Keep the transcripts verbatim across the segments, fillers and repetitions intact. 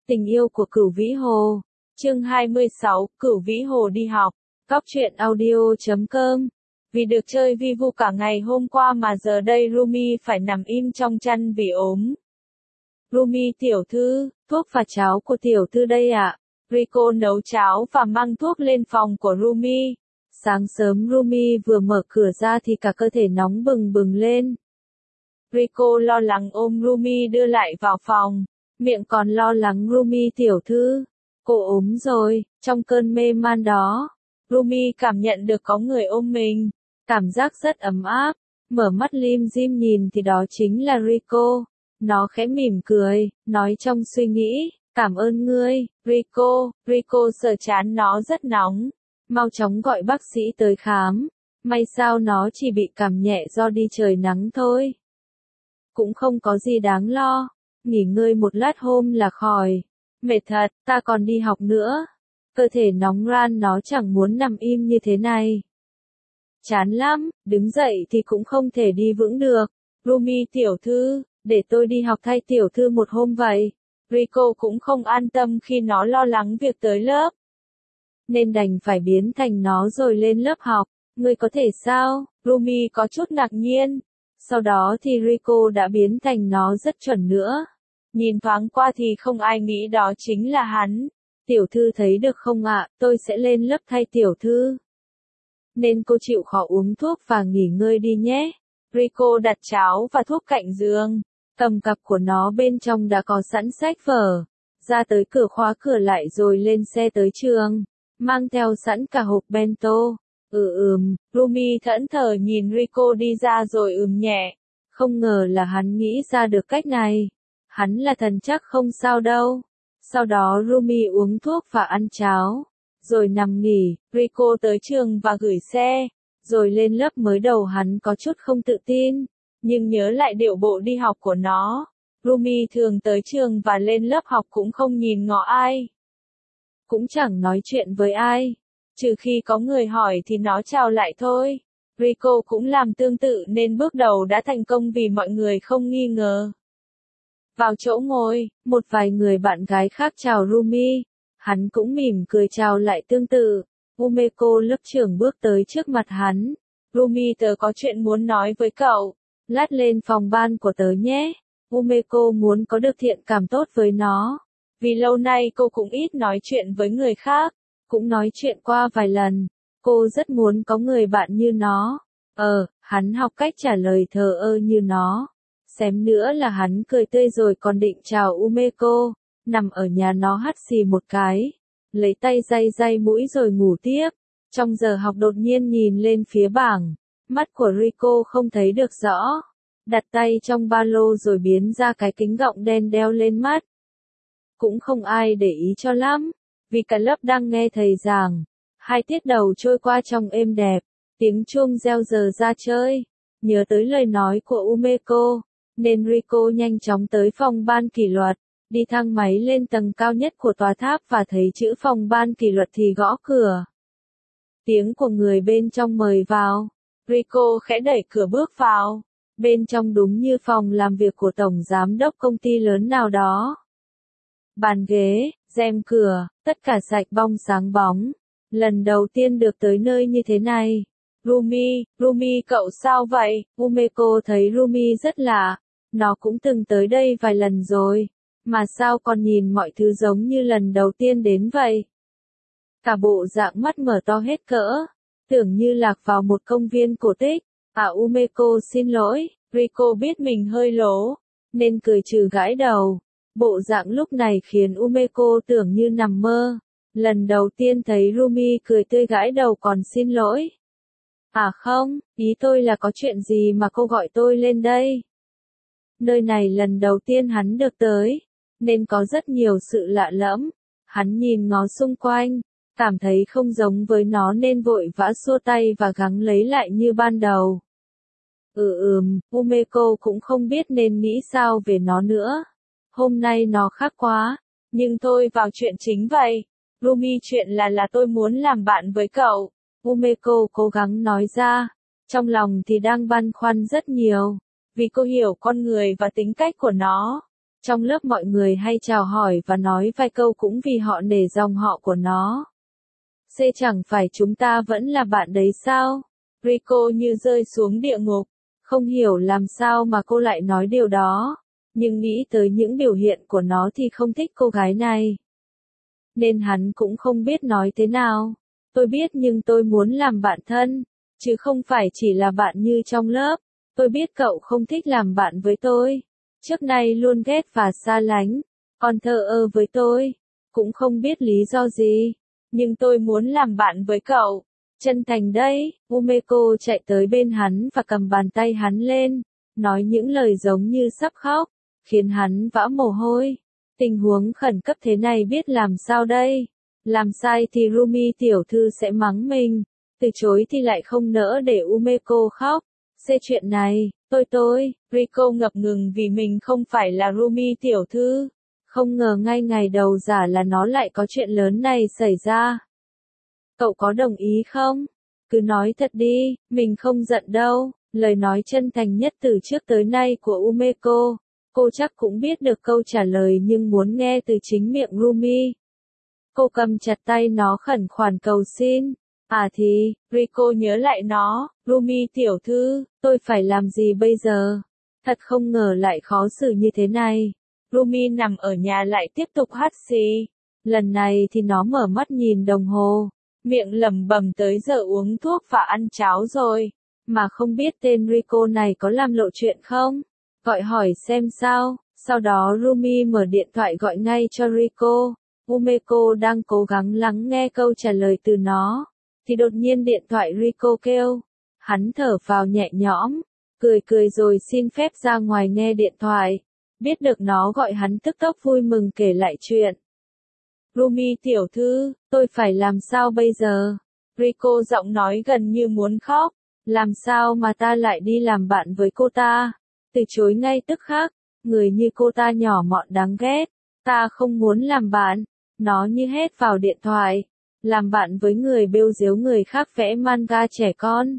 Tình yêu của Cửu Vĩ Hồ. Chương hai mươi sáu, Cửu Vĩ Hồ đi học. Góc truyện audio chấm com. Vì được chơi vi vu cả ngày hôm qua mà giờ đây Rumi phải nằm im trong chăn vì ốm. Rumi tiểu thư, thuốc và cháo của tiểu thư đây ạ. Rico nấu cháo và mang thuốc lên phòng của Rumi. Sáng sớm Rumi vừa mở cửa ra thì cả cơ thể nóng bừng bừng lên. Rico lo lắng ôm Rumi đưa lại vào phòng. Miệng còn lo lắng Rumi tiểu thư. Cô ốm rồi, trong cơn mê man đó. Rumi cảm nhận được có người ôm mình. Cảm giác rất ấm áp. Mở mắt lim dim nhìn thì đó chính là Rico. Nó khẽ mỉm cười, nói trong suy nghĩ, cảm ơn ngươi, Rico. Rico sờ chán nó rất nóng. Mau chóng gọi bác sĩ tới khám. May sao nó chỉ bị cảm nhẹ do đi trời nắng thôi. Cũng không có gì đáng lo. Nghỉ ngơi một lát hôm là khỏi. Mệt thật, ta còn đi học nữa. Cơ thể nóng ran nó chẳng muốn nằm im như thế này. Chán lắm, đứng dậy thì cũng không thể đi vững được. Rumi tiểu thư, để tôi đi học thay tiểu thư một hôm vậy. Rico cũng không an tâm khi nó lo lắng việc tới lớp. Nên đành phải biến thành nó rồi lên lớp học. Ngươi có thể sao? Rumi có chút ngạc nhiên. Sau đó thì Rico đã biến thành nó rất chuẩn nữa. Nhìn thoáng qua thì không ai nghĩ đó chính là hắn. Tiểu thư thấy được không ạ, tôi sẽ lên lớp thay tiểu thư. Nên cô chịu khó uống thuốc và nghỉ ngơi đi nhé. Rico đặt cháo và thuốc cạnh giường. Cầm cặp của nó bên trong đã có sẵn sách vở. Ra tới cửa khóa cửa lại rồi lên xe tới trường. Mang theo sẵn cả hộp bento. Ừ ừm, Rumi thẫn thờ nhìn Rico đi ra rồi ừm nhẹ. Không ngờ là hắn nghĩ ra được cách này. Hắn là thần chắc không sao đâu. Sau đó Rumi uống thuốc và ăn cháo. Rồi nằm nghỉ, Rico tới trường và gửi xe. Rồi lên lớp mới đầu hắn có chút không tự tin. Nhưng nhớ lại điệu bộ đi học của nó. Rumi thường tới trường và lên lớp học cũng không nhìn ngó ai. Cũng chẳng nói chuyện với ai. Trừ khi có người hỏi thì nó chào lại thôi. Rico cũng làm tương tự nên bước đầu đã thành công vì mọi người không nghi ngờ. Vào chỗ ngồi, một vài người bạn gái khác chào Rumi. Hắn cũng mỉm cười chào lại tương tự. Umeko lớp trưởng bước tới trước mặt hắn. Rumi tớ có chuyện muốn nói với cậu. Lát lên phòng ban của tớ nhé. Umeko muốn có được thiện cảm tốt với nó. Vì lâu nay cô cũng ít nói chuyện với người khác. Cũng nói chuyện qua vài lần. Cô rất muốn có người bạn như nó. Ờ, hắn học cách trả lời thờ ơ như nó. Xém nữa là hắn cười tươi rồi còn định chào Umeko. Nằm ở nhà nó hắt xì một cái. Lấy tay day day mũi rồi ngủ tiếp. Trong giờ học đột nhiên nhìn lên phía bảng. Mắt của Rico không thấy được rõ. Đặt tay trong ba lô rồi biến ra cái kính gọng đen đeo lên mắt. Cũng không ai để ý cho lắm. Vì cả lớp đang nghe thầy giảng. Hai tiết đầu trôi qua trong êm đẹp. Tiếng chuông reo giờ ra chơi. Nhớ tới lời nói của Umeko. Nên Rico nhanh chóng tới phòng ban kỷ luật. Đi thang máy lên tầng cao nhất của tòa tháp và thấy chữ phòng ban kỷ luật thì gõ cửa. Tiếng của người bên trong mời vào. Rico khẽ đẩy cửa bước vào. Bên trong đúng như phòng làm việc của tổng giám đốc công ty lớn nào đó. Bàn ghế, rèm cửa, tất cả sạch bong sáng bóng. Lần đầu tiên được tới nơi như thế này. Rumi, Rumi cậu sao vậy? Umeko thấy Rumi rất lạ. Nó cũng từng tới đây vài lần rồi. Mà sao còn nhìn mọi thứ giống như lần đầu tiên đến vậy? Cả bộ dạng mắt mở to hết cỡ. Tưởng như lạc vào một công viên cổ tích. À Umeko xin lỗi. Rico biết mình hơi lố. Nên cười trừ gãi đầu. Bộ dạng lúc này khiến Umeko tưởng như nằm mơ. Lần đầu tiên thấy Rumi cười tươi gãi đầu còn xin lỗi. À không, ý tôi là có chuyện gì mà cô gọi tôi lên đây? Nơi này lần đầu tiên hắn được tới. Nên có rất nhiều sự lạ lẫm. Hắn nhìn ngó xung quanh. Cảm thấy không giống với nó nên vội vã xua tay và gắng lấy lại như ban đầu. Ừ ừm, Umeko cũng không biết nên nghĩ sao về nó nữa. Hôm nay nó khác quá. Nhưng thôi vào chuyện chính vậy. Rumi chuyện là là tôi muốn làm bạn với cậu. Umeko cố gắng nói ra. Trong lòng thì đang băn khoăn rất nhiều. Vì cô hiểu con người và tính cách của nó. Trong lớp mọi người hay chào hỏi và nói vài câu cũng vì họ nể dòng họ của nó. C chẳng phải chúng ta vẫn là bạn đấy sao? Rico như rơi xuống địa ngục. Không hiểu làm sao mà cô lại nói điều đó. Nhưng nghĩ tới những biểu hiện của nó thì không thích cô gái này. Nên hắn cũng không biết nói thế nào. Tôi biết nhưng tôi muốn làm bạn thân. Chứ không phải chỉ là bạn như trong lớp. Tôi biết cậu không thích làm bạn với tôi. Trước nay luôn ghét và xa lánh. Còn thờ ơ với tôi. Cũng không biết lý do gì. Nhưng tôi muốn làm bạn với cậu. Chân thành đây. Umeko chạy tới bên hắn và cầm bàn tay hắn lên. Nói những lời giống như sắp khóc. Khiến hắn vã mồ hôi. Tình huống khẩn cấp thế này biết làm sao đây. Làm sai thì Rumi tiểu thư sẽ mắng mình. Từ chối thì lại không nỡ để Umeko khóc. Xê chuyện này, tôi tôi, Rico ngập ngừng vì mình không phải là Rumi tiểu thư. Không ngờ ngay ngày đầu giả là nó lại có chuyện lớn này xảy ra. Cậu có đồng ý không? Cứ nói thật đi, mình không giận đâu. Lời nói chân thành nhất từ trước tới nay của Umeko. Cô chắc cũng biết được câu trả lời nhưng muốn nghe từ chính miệng Rumi. Cô cầm chặt tay nó khẩn khoản cầu xin. À thì, Rico nhớ lại nó, Rumi tiểu thư, tôi phải làm gì bây giờ? Thật không ngờ lại khó xử như thế này. Rumi nằm ở nhà lại tiếp tục hắt xì. Lần này thì nó mở mắt nhìn đồng hồ. Miệng lẩm bẩm tới giờ uống thuốc và ăn cháo rồi. Mà không biết tên Rico này có làm lộ chuyện không? Gọi hỏi xem sao. Sau đó Rumi mở điện thoại gọi ngay cho Rico. Umeko đang cố gắng lắng nghe câu trả lời từ nó. Thì đột nhiên điện thoại Rico kêu. Hắn thở vào nhẹ nhõm. Cười cười rồi xin phép ra ngoài nghe điện thoại. Biết được nó gọi hắn tức tốc vui mừng kể lại chuyện. Rumi tiểu thư, tôi phải làm sao bây giờ? Rico giọng nói gần như muốn khóc. Làm sao mà ta lại đi làm bạn với cô ta? Từ chối ngay tức khắc. Người như cô ta nhỏ mọn đáng ghét. Ta không muốn làm bạn. Nó như hét vào điện thoại. Làm bạn với người bêu giếu người khác vẽ manga trẻ con.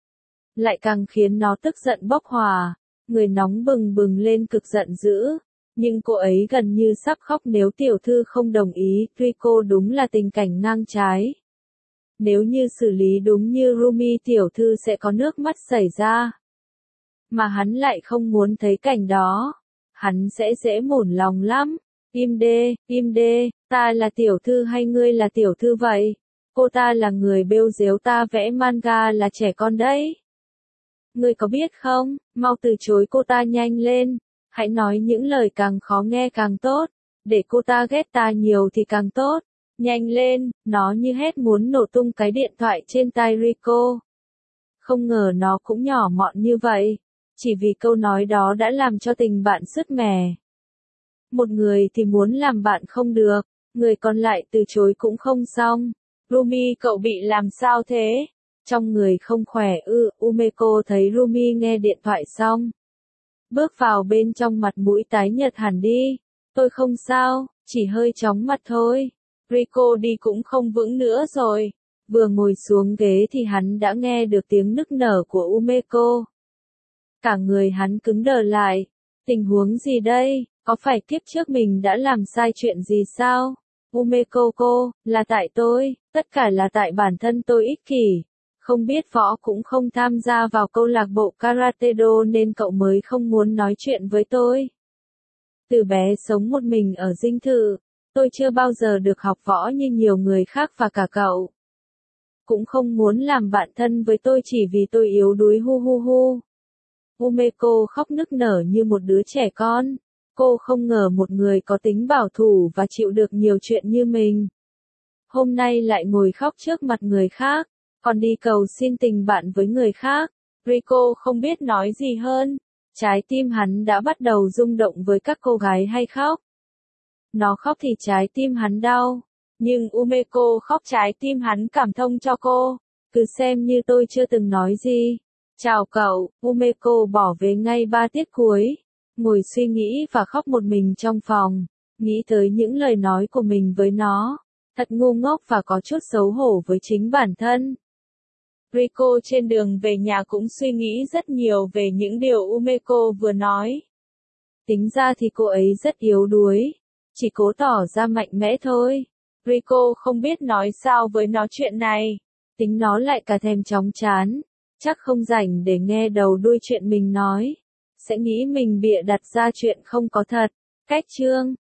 Lại càng khiến nó tức giận bốc hỏa. Người nóng bừng bừng lên cực giận dữ. Nhưng cô ấy gần như sắp khóc nếu tiểu thư không đồng ý. Rico đúng là tình cảnh ngang trái. Nếu như xử lý đúng như Rumi tiểu thư sẽ có nước mắt xảy ra. Mà hắn lại không muốn thấy cảnh đó. Hắn sẽ dễ mủn lòng lắm. Im đê, im đê, ta là tiểu thư hay ngươi là tiểu thư vậy? Cô ta là người bêu giếu ta vẽ manga là trẻ con đấy. Ngươi có biết không, mau từ chối cô ta nhanh lên. Hãy nói những lời càng khó nghe càng tốt. Để cô ta ghét ta nhiều thì càng tốt. Nhanh lên, nó như hét muốn nổ tung cái điện thoại trên tai Rico. Không ngờ nó cũng nhỏ mọn như vậy. Chỉ vì câu nói đó đã làm cho tình bạn sứt mẻ. Một người thì muốn làm bạn không được, người còn lại từ chối cũng không xong. Rumi cậu bị làm sao thế? Trong người không khỏe ư, ừ, Umeko thấy Rumi nghe điện thoại xong. Bước vào bên trong mặt mũi tái nhợt hẳn đi. Tôi không sao, chỉ hơi chóng mặt thôi. Rico đi cũng không vững nữa rồi. Vừa ngồi xuống ghế thì hắn đã nghe được tiếng nức nở của Umeko. Cả người hắn cứng đờ lại. Tình huống gì đây? Có phải kiếp trước mình đã làm sai chuyện gì sao? Umeko cô, là tại tôi, tất cả là tại bản thân tôi ích kỷ. Không biết võ cũng không tham gia vào câu lạc bộ Karate-do nên cậu mới không muốn nói chuyện với tôi. Từ bé sống một mình ở dinh thự, tôi chưa bao giờ được học võ như nhiều người khác và cả cậu. Cũng không muốn làm bạn thân với tôi chỉ vì tôi yếu đuối hu hu hu. Umeko khóc nức nở như một đứa trẻ con. Cô không ngờ một người có tính bảo thủ và chịu được nhiều chuyện như mình. Hôm nay lại ngồi khóc trước mặt người khác, còn đi cầu xin tình bạn với người khác. Rico không biết nói gì hơn. Trái tim hắn đã bắt đầu rung động với các cô gái hay khóc. Nó khóc thì trái tim hắn đau. Nhưng Umeko khóc trái tim hắn cảm thông cho cô. Cứ xem như tôi chưa từng nói gì. Chào cậu, Umeko bỏ về ngay ba tiết cuối. Ngồi suy nghĩ và khóc một mình trong phòng. Nghĩ tới những lời nói của mình với nó. Thật ngu ngốc và có chút xấu hổ với chính bản thân. Rico trên đường về nhà cũng suy nghĩ rất nhiều về những điều Umeko vừa nói. Tính ra thì cô ấy rất yếu đuối, chỉ cố tỏ ra mạnh mẽ thôi. Rico không biết nói sao với nó chuyện này. Tính nó lại cả thèm chóng chán, chắc không rảnh để nghe đầu đuôi chuyện mình nói. Sẽ nghĩ mình bịa đặt ra chuyện không có thật. Cách chương